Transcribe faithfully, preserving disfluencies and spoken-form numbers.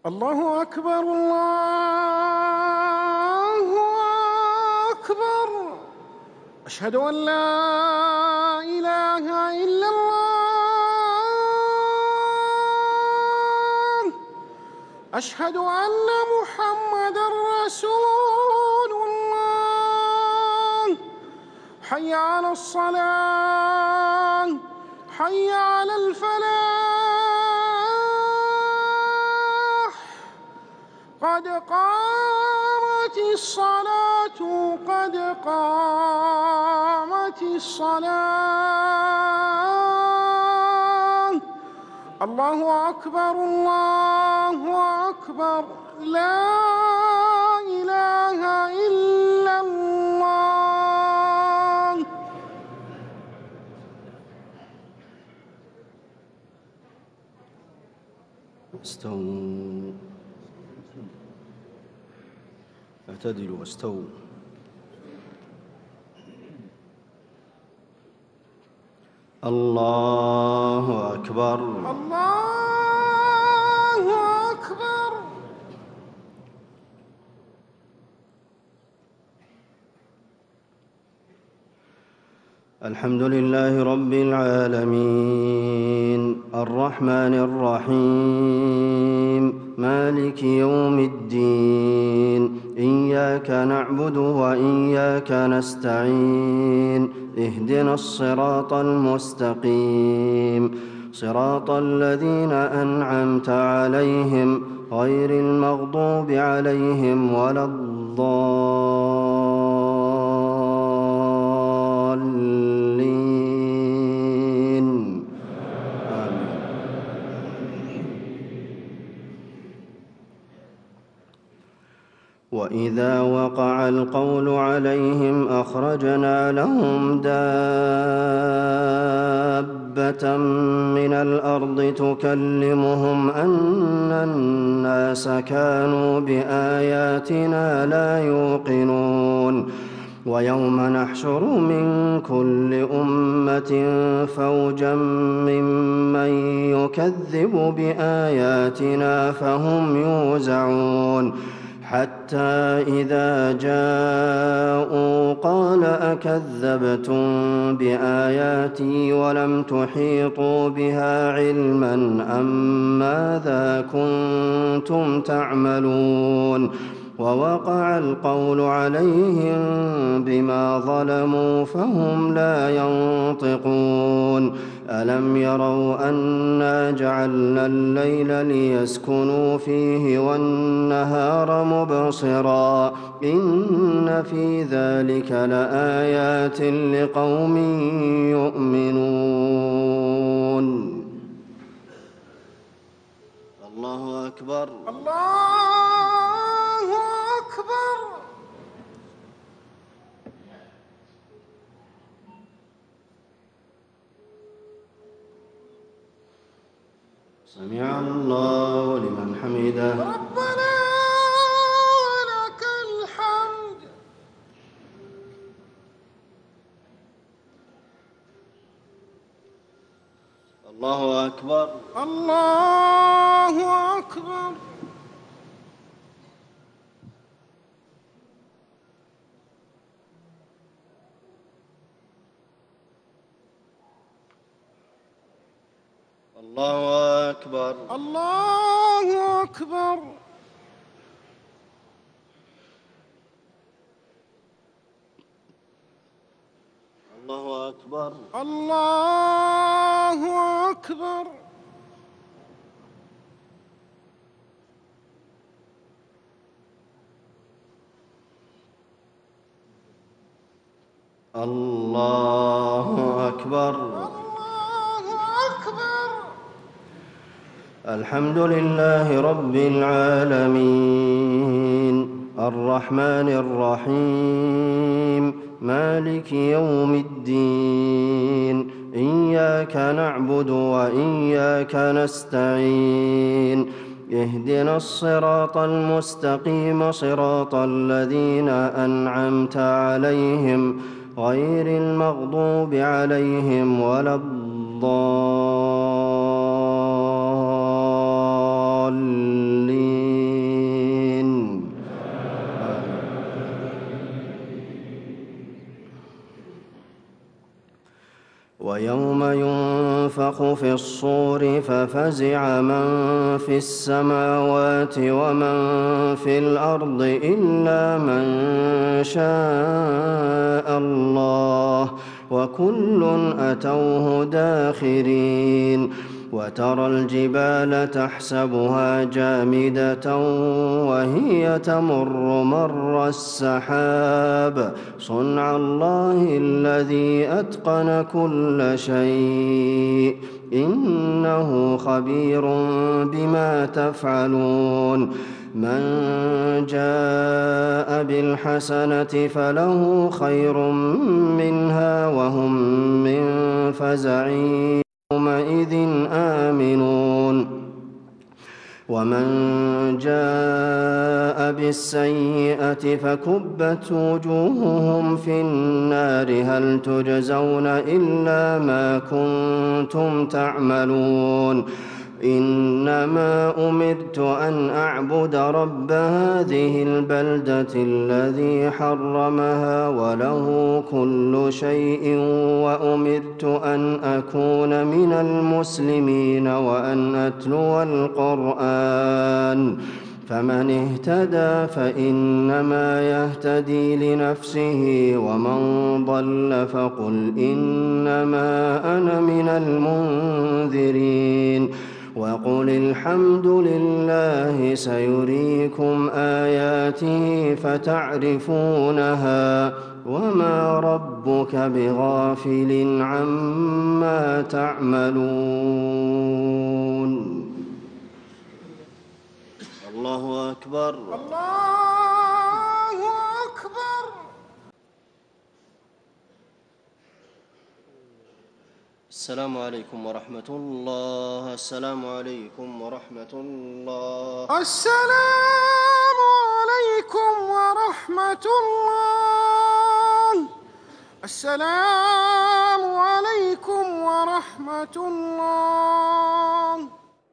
الله أكبر الله أكبر. أشهد أن لا إله إلا الله. أشهد أن محمدًا رسول الله. حي على الصلاة، حي على الفلاح، قد قامت الصلاة، قد قامت الصلاة. الله أكبر الله أكبر. لا إله إلا الله. استووا، اعتدلوا واستووا. الله أكبر الله أكبر. الحمد لله رب العالمين الرحمن الرحيم مالك يوم الدين. إياك نعبد وإياك نستعين. اهدنا الصراط المستقيم، صراط الذين أنعمت عليهم غير المغضوب عليهم ولا الضالين. آمين. وإذا وقع القول عليهم أخرجنا لهم دابة من الأرض تكلمهم أن الناس كانوا بآياتنا لا يوقنون. ويوم نحشر من كل أمة فوجا ممن يكذب بآياتنا فهم يوزعون، حتى إذا جاءوا قال أكذبتم بآياتي ولم تحيطوا بها علما أم ماذا كنتم تعملون. ووقع القول عليهم بما ظلموا فهم لا ينطقون. ألم يروا أنا جعلنا الليل ليسكنوا فيه والنهار مبصرا إن في ذلك لآيات لقوم يؤمنون. الله أكبر الله أكبر. سمع الله لمن حمده. ربنا ولك الحمد. الله أكبر الله أكبر. الله أكبر الله أكبر. الله أكبر الله أكبر. الله أكبر. الله أكبر. الحمد لله رب العالمين الرحمن الرحيم مالك يوم الدين. إياك نعبد وإياك نستعين. اهدنا الصراط المستقيم، صراط الذين أنعمت عليهم غير المغضوب عليهم ولا الضالين. ينفخ في الصور ففزع من في السماوات ومن في الأرض إلا من شاء الله وكل أتوه داخرين وترى الجبال تحسبها جامدة وهي تمر مر السحاب صنع الله الذي أتقن كل شيء إنه خبير بما تفعلون من جاء بالحسنة فله خير منها وهم من فزع يومئذ آمنون ومن جاء بالسيئة فكبت وجوههم في النار هل تجزون إلا ما كنتم تعملون إنما أمرت أن أعبد رب هذه البلدة الذي حرمها وله كل شيء وأمرت أن أكون من المسلمين وأن أتلو القرآن فمن اهتدى فإنما يهتدي لنفسه ومن ضل فقل إنما أنا من المنذرين وقل الحمد لله سيريكم آياته فتعرفونها وما ربك بغافل عما تعملون الله أكبر الله أكبر. السلام عليكم ورحمة الله. السلام عليكم ورحمة الله. السلام عليكم ورحمة الله. السلام عليكم ورحمة الله.